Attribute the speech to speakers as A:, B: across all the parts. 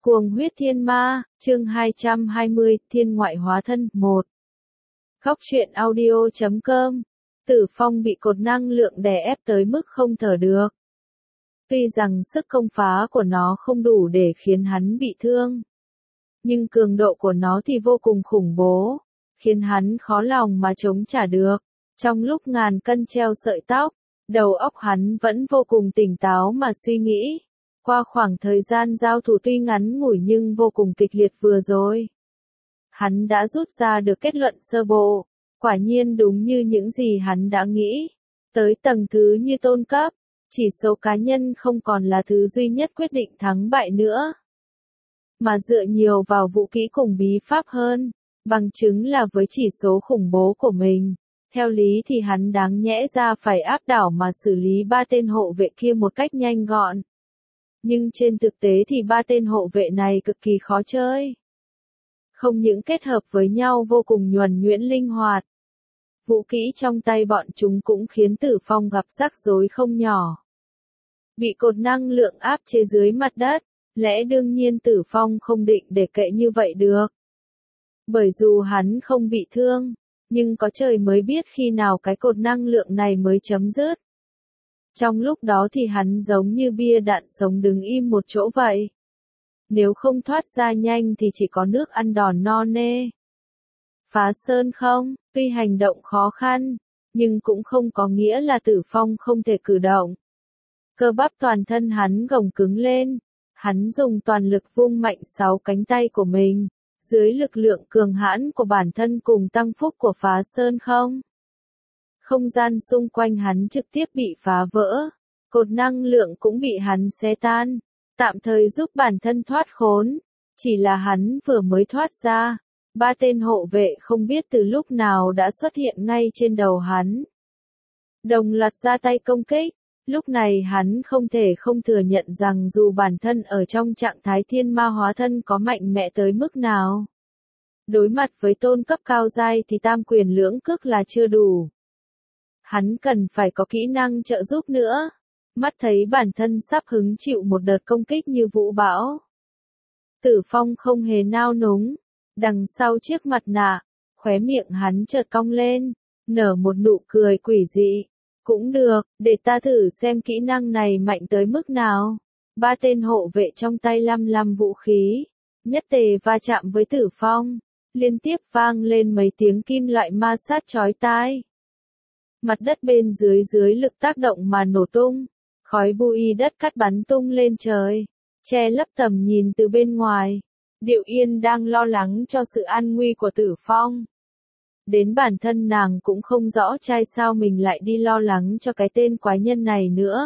A: Cuồng huyết thiên ma, chương 220, thiên ngoại hóa thân, 1. Góc truyện audio.com. Tử Phong bị cột năng lượng đè ép tới mức không thở được. Tuy rằng sức công phá của nó không đủ để khiến hắn bị thương, nhưng cường độ của nó thì vô cùng khủng bố, khiến hắn khó lòng mà chống trả được. Trong lúc ngàn cân treo sợi tóc, đầu óc hắn vẫn vô cùng tỉnh táo mà suy nghĩ. Qua khoảng thời gian giao thủ tuy ngắn ngủi nhưng vô cùng kịch liệt vừa rồi, hắn đã rút ra được kết luận sơ bộ. Quả nhiên đúng như những gì hắn đã nghĩ. Tới tầng thứ như tôn cấp, chỉ số cá nhân không còn là thứ duy nhất quyết định thắng bại nữa, mà dựa nhiều vào vũ kỹ cùng bí pháp hơn. Bằng chứng là với chỉ số khủng bố của mình, theo lý thì hắn đáng nhẽ ra phải áp đảo mà xử lý ba tên hộ vệ kia một cách nhanh gọn. Nhưng trên thực tế thì ba tên hộ vệ này cực kỳ khó chơi. Không những kết hợp với nhau vô cùng nhuần nhuyễn linh hoạt, vũ kỹ trong tay bọn chúng cũng khiến Tử Phong gặp rắc rối không nhỏ. Bị cột năng lượng áp chế dưới mặt đất, lẽ đương nhiên Tử Phong không định để kệ như vậy được. Bởi dù hắn không bị thương, nhưng có trời mới biết khi nào cái cột năng lượng này mới chấm dứt. Trong lúc đó thì hắn giống như bia đạn sống đứng im một chỗ vậy. Nếu không thoát ra nhanh thì chỉ có nước ăn đòn no nê. Phá sơn không, tuy hành động khó khăn, nhưng cũng không có nghĩa là Tử Phong không thể cử động. Cơ bắp toàn thân hắn gồng cứng lên, hắn dùng toàn lực vung mạnh 6 cánh tay của mình, dưới lực lượng cường hãn của bản thân cùng tăng phúc của phá sơn không. Không gian xung quanh hắn trực tiếp bị phá vỡ, cột năng lượng cũng bị hắn xé tan, tạm thời giúp bản thân thoát khốn. Chỉ là hắn vừa mới thoát ra, ba tên hộ vệ không biết từ lúc nào đã xuất hiện ngay trên đầu hắn. Đồng loạt ra tay công kích, lúc này hắn không thể không thừa nhận rằng dù bản thân ở trong trạng thái thiên ma hóa thân có mạnh mẽ tới mức nào, đối mặt với tôn cấp cao giai thì tam quyền lưỡng cước là chưa đủ. Hắn cần phải có kỹ năng trợ giúp nữa. Mắt thấy bản thân sắp hứng chịu một đợt công kích như vũ bão, Tử Phong không hề nao núng. Đằng sau chiếc mặt nạ, khóe miệng hắn chợt cong lên, nở một nụ cười quỷ dị. Cũng được, để ta thử xem kỹ năng này mạnh tới mức nào. Ba tên hộ vệ trong tay lăm vũ khí, nhất tề va chạm với Tử Phong, liên tiếp vang lên mấy tiếng kim loại ma sát chói tai. Mặt đất bên dưới lực tác động mà nổ tung, khói bụi đất cát bắn tung lên trời, che lấp tầm nhìn từ bên ngoài. Điệu Yên đang lo lắng cho sự an nguy của Tử Phong. Đến bản thân nàng cũng không rõ trai sao mình lại đi lo lắng cho cái tên quái nhân này nữa.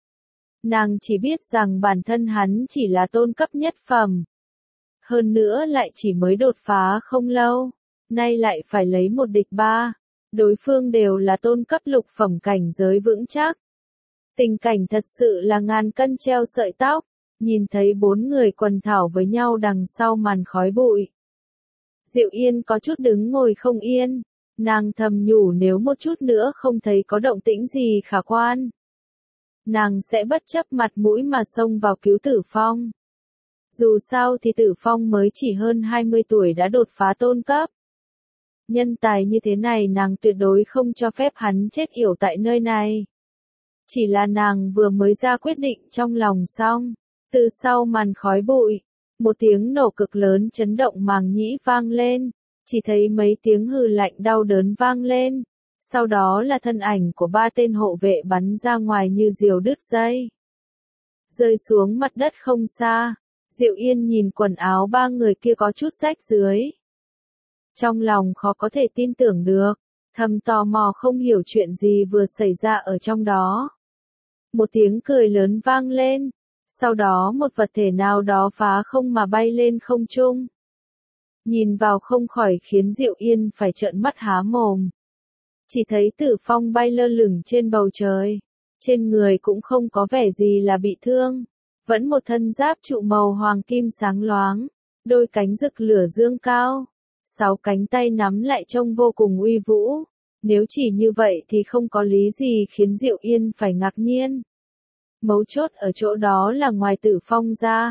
A: Nàng chỉ biết rằng bản thân hắn chỉ là tôn cấp nhất phẩm. Hơn nữa lại chỉ mới đột phá không lâu, nay lại phải lấy một địch ba. Đối phương đều là tôn cấp lục phẩm cảnh giới vững chắc. Tình cảnh thật sự là ngàn cân treo sợi tóc, nhìn thấy bốn người quần thảo với nhau đằng sau màn khói bụi. Diệu Yên có chút đứng ngồi không yên, nàng thầm nhủ nếu một chút nữa không thấy có động tĩnh gì khả quan, nàng sẽ bất chấp mặt mũi mà xông vào cứu Tử Phong. Dù sao thì Tử Phong mới chỉ hơn 20 tuổi đã đột phá tôn cấp. Nhân tài như thế này nàng tuyệt đối không cho phép hắn chết yểu tại nơi này. Chỉ là nàng vừa mới ra quyết định trong lòng xong, từ sau màn khói bụi, một tiếng nổ cực lớn chấn động màng nhĩ vang lên, chỉ thấy mấy tiếng hừ lạnh đau đớn vang lên, sau đó là thân ảnh của ba tên hộ vệ bắn ra ngoài như diều đứt dây, rơi xuống mặt đất không xa. Diệu Yên nhìn quần áo ba người kia có chút rách rưới, trong lòng khó có thể tin tưởng được, thầm tò mò không hiểu chuyện gì vừa xảy ra ở trong đó. Một tiếng cười lớn vang lên, sau đó một vật thể nào đó phá không mà bay lên không trung. Nhìn vào không khỏi khiến Diệu Yên phải trợn mắt há mồm. Chỉ thấy Tử Phong bay lơ lửng trên bầu trời, trên người cũng không có vẻ gì là bị thương, vẫn một thân giáp trụ màu hoàng kim sáng loáng, đôi cánh rực lửa dương cao. 6 cánh tay nắm lại trông vô cùng uy vũ. Nếu chỉ như vậy thì không có lý gì khiến Diệu Yên phải ngạc nhiên. Mấu chốt ở chỗ đó là ngoài Tử Phong ra,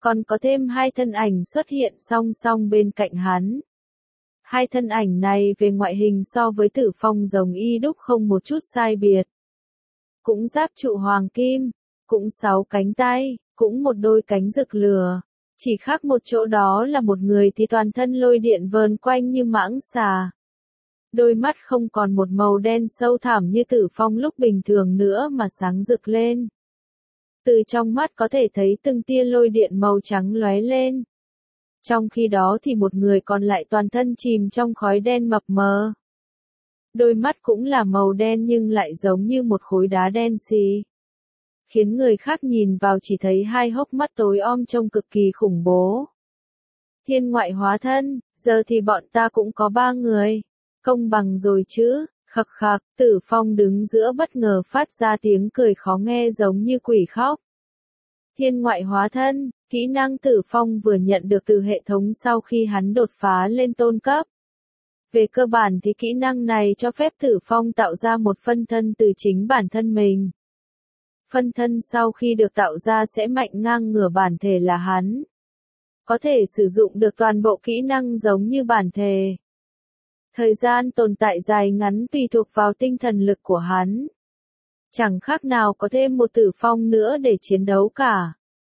A: Còn có thêm hai thân ảnh xuất hiện song song bên cạnh hắn. Hai thân ảnh này về ngoại hình so với Tử Phong giống y đúc không một chút sai biệt. Cũng giáp trụ hoàng kim, cũng 6 cánh tay, cũng một đôi cánh rực lửa. Chỉ khác một chỗ đó là một người thì toàn thân lôi điện vờn quanh như mãng xà. Đôi mắt không còn một màu đen sâu thẳm như Tử Phong lúc bình thường nữa mà sáng rực lên. Từ trong mắt có thể thấy từng tia lôi điện màu trắng lóe lên. Trong khi đó thì một người còn lại toàn thân chìm trong khói đen mập mờ. Đôi mắt cũng là màu đen nhưng lại giống như một khối đá đen xì. Khiến người khác nhìn vào chỉ thấy hai hốc mắt tối om trông cực kỳ khủng bố. Thiên ngoại hóa thân, giờ thì bọn ta cũng có 3 người. Công bằng rồi chứ, khặc khặc, Tử Phong đứng giữa bất ngờ phát ra tiếng cười khó nghe giống như quỷ khóc. Thiên ngoại hóa thân, kỹ năng Tử Phong vừa nhận được từ hệ thống sau khi hắn đột phá lên tôn cấp. Về cơ bản thì kỹ năng này cho phép Tử Phong tạo ra một phân thân từ chính bản thân mình. Phân thân sau khi được tạo ra sẽ mạnh ngang ngửa bản thể là hắn. Có thể sử dụng được toàn bộ kỹ năng giống như bản thể. Thời gian tồn tại dài ngắn tùy thuộc vào tinh thần lực của hắn. Chẳng khác nào có thêm một Tử Phong nữa để chiến đấu cả.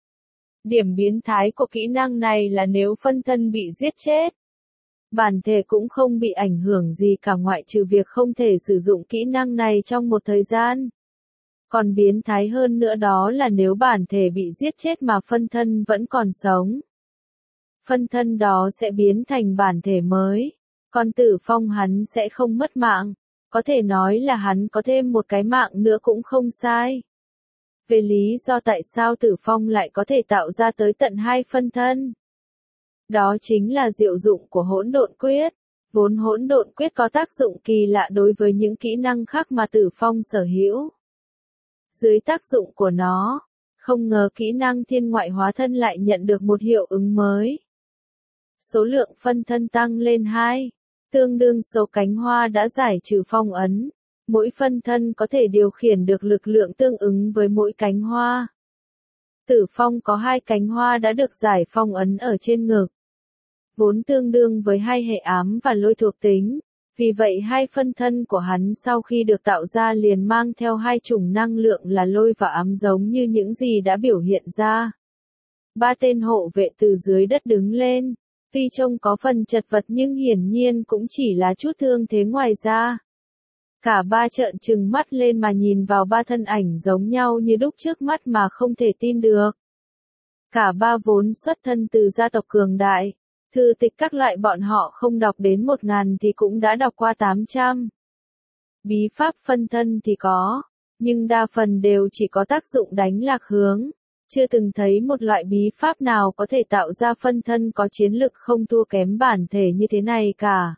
A: Điểm biến thái của kỹ năng này là nếu phân thân bị giết chết, bản thể cũng không bị ảnh hưởng gì cả ngoại trừ việc không thể sử dụng kỹ năng này trong một thời gian. Còn biến thái hơn nữa đó là nếu bản thể bị giết chết mà phân thân vẫn còn sống. Phân thân đó sẽ biến thành bản thể mới. Còn Tử Phong hắn sẽ không mất mạng. Có thể nói là hắn có thêm một cái mạng nữa cũng không sai. Về lý do tại sao Tử Phong lại có thể tạo ra tới tận 2 phân thân. Đó chính là diệu dụng của hỗn độn quyết. Vốn hỗn độn quyết có tác dụng kỳ lạ đối với những kỹ năng khác mà Tử Phong sở hữu. Dưới tác dụng của nó, không ngờ kỹ năng thiên ngoại hóa thân lại nhận được một hiệu ứng mới. Số lượng phân thân tăng lên 2, tương đương số cánh hoa đã giải trừ phong ấn. Mỗi phân thân có thể điều khiển được lực lượng tương ứng với mỗi cánh hoa. Tử Phong có 2 cánh hoa đã được giải phong ấn ở trên ngực. Vốn tương đương với 2 hệ ám và lôi thuộc tính. Vì vậy 2 phân thân của hắn sau khi được tạo ra liền mang theo 2 chủng năng lượng là lôi và ám giống như những gì đã biểu hiện ra. 3 tên hộ vệ từ dưới đất đứng lên. Tuy trông có phần chật vật nhưng hiển nhiên cũng chỉ là chút thương thế ngoài da. Cả 3 trợn trừng mắt lên mà nhìn vào 3 thân ảnh giống nhau như đúc trước mắt mà không thể tin được. Cả 3 vốn xuất thân từ gia tộc cường đại. Thư tịch các loại bọn họ không đọc đến 1000 thì cũng đã đọc qua 800. Bí pháp phân thân thì có, nhưng đa phần đều chỉ có tác dụng đánh lạc hướng. Chưa từng thấy một loại bí pháp nào có thể tạo ra phân thân có chiến lực không thua kém bản thể như thế này cả.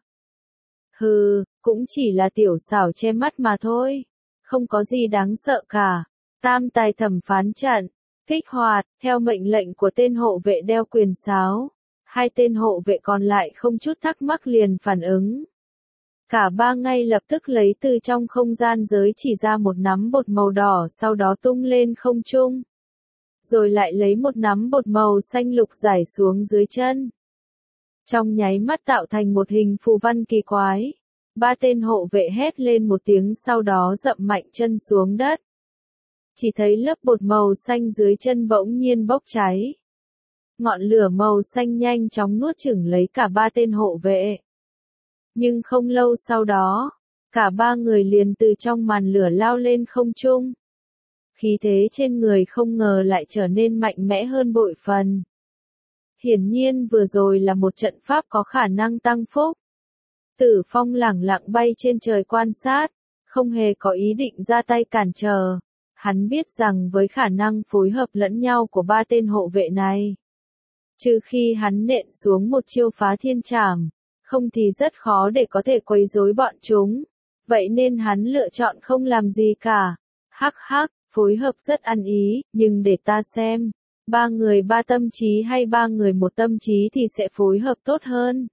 A: Hừ, cũng chỉ là tiểu xảo che mắt mà thôi. Không có gì đáng sợ cả. Tam tài thẩm phán trận. Kích hoạt, theo mệnh lệnh của tên hộ vệ đeo quyền sáo. 2 tên hộ vệ còn lại không chút thắc mắc liền phản ứng. Cả 3 ngay lập tức lấy từ trong không gian giới chỉ ra một nắm bột màu đỏ sau đó tung lên không trung. Rồi lại lấy một nắm bột màu xanh lục rải xuống dưới chân. Trong nháy mắt tạo thành một hình phù văn kỳ quái. 3 tên hộ vệ hét lên một tiếng sau đó dậm mạnh chân xuống đất. Chỉ thấy lớp bột màu xanh dưới chân bỗng nhiên bốc cháy. Ngọn lửa màu xanh nhanh chóng nuốt chửng lấy cả 3 tên hộ vệ. Nhưng không lâu sau đó, cả 3 người liền từ trong màn lửa lao lên không trung. Khí thế trên người không ngờ lại trở nên mạnh mẽ hơn bội phần. Hiển nhiên vừa rồi là một trận pháp có khả năng tăng phúc. Tử Phong lẳng lặng bay trên trời quan sát, không hề có ý định ra tay cản trở. Hắn biết rằng với khả năng phối hợp lẫn nhau của 3 tên hộ vệ này, trừ khi hắn nện xuống một chiêu phá thiên trảm, không thì rất khó để có thể quấy rối bọn chúng. Vậy nên hắn lựa chọn không làm gì cả. Hắc hắc, phối hợp rất ăn ý, nhưng để ta xem, 3 người 3 tâm trí hay 3 người 1 tâm trí thì sẽ phối hợp tốt hơn.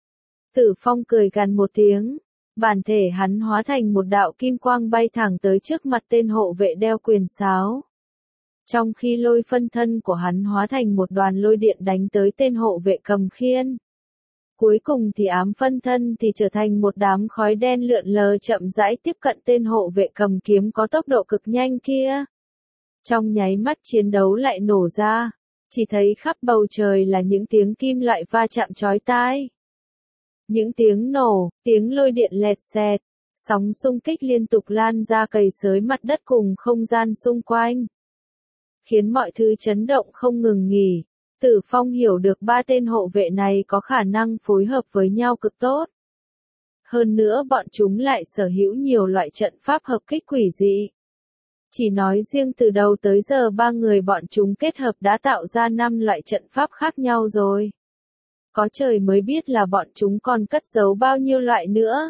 A: Tử Phong cười gằn một tiếng, bản thể hắn hóa thành một đạo kim quang bay thẳng tới trước mặt tên hộ vệ đeo quyền sáo. Trong khi lôi phân thân của hắn hóa thành một đoàn lôi điện đánh tới tên hộ vệ cầm khiên. Cuối cùng thì ám phân thân thì trở thành một đám khói đen lượn lờ chậm rãi tiếp cận tên hộ vệ cầm kiếm có tốc độ cực nhanh kia. Trong nháy mắt chiến đấu lại nổ ra, chỉ thấy khắp bầu trời là những tiếng kim loại va chạm chói tai. Những tiếng nổ, tiếng lôi điện lẹt xẹt, sóng xung kích liên tục lan ra cày xới mặt đất cùng không gian xung quanh. Khiến mọi thứ chấn động không ngừng nghỉ. Tử Phong hiểu được ba tên hộ vệ này có khả năng phối hợp với nhau cực tốt. Hơn nữa bọn chúng lại sở hữu nhiều loại trận pháp hợp kích quỷ dị. Chỉ nói riêng từ đầu tới giờ ba người bọn chúng kết hợp đã tạo ra 5 loại trận pháp khác nhau rồi. Có trời mới biết là bọn chúng còn cất giấu bao nhiêu loại nữa.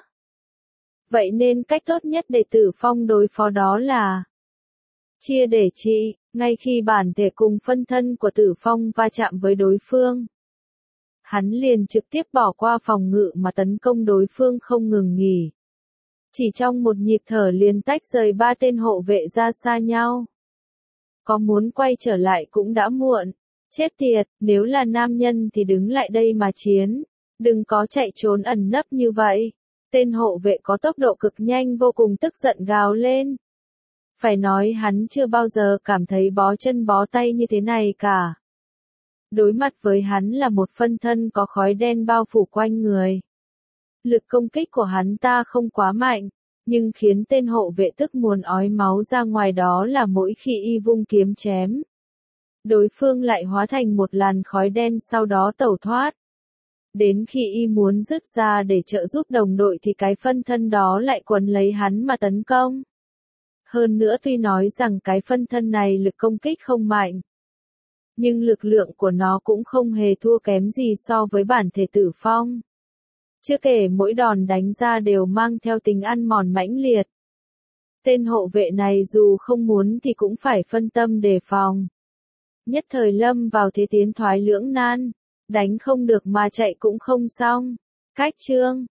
A: Vậy nên cách tốt nhất để Tử Phong đối phó đó là chia để trị. Ngay khi bản thể cùng phân thân của Tử Phong va chạm với đối phương, hắn liền trực tiếp bỏ qua phòng ngự mà tấn công đối phương không ngừng nghỉ. Chỉ trong một nhịp thở liền tách rời ba tên hộ vệ ra xa nhau. Có muốn quay trở lại cũng đã muộn. Chết tiệt, nếu là nam nhân thì đứng lại đây mà chiến. Đừng có chạy trốn ẩn nấp như vậy. Tên hộ vệ có tốc độ cực nhanh vô cùng tức giận gào lên. Phải nói hắn chưa bao giờ cảm thấy bó chân bó tay như thế này cả. Đối mặt với hắn là một phân thân có khói đen bao phủ quanh người. Lực công kích của hắn ta không quá mạnh, nhưng khiến tên hộ vệ tức muốn ói máu ra ngoài đó là mỗi khi y vung kiếm chém. Đối phương lại hóa thành một làn khói đen sau đó tẩu thoát. Đến khi y muốn rứt ra để trợ giúp đồng đội thì cái phân thân đó lại quấn lấy hắn mà tấn công. Hơn nữa tuy nói rằng cái phân thân này lực công kích không mạnh, nhưng lực lượng của nó cũng không hề thua kém gì so với bản thể Tử Phong. Chưa kể mỗi đòn đánh ra đều mang theo tính ăn mòn mãnh liệt. Tên hộ vệ này dù không muốn thì cũng phải phân tâm đề phòng. Nhất thời lâm vào thế tiến thoái lưỡng nan, đánh không được mà chạy cũng không xong. Cách chương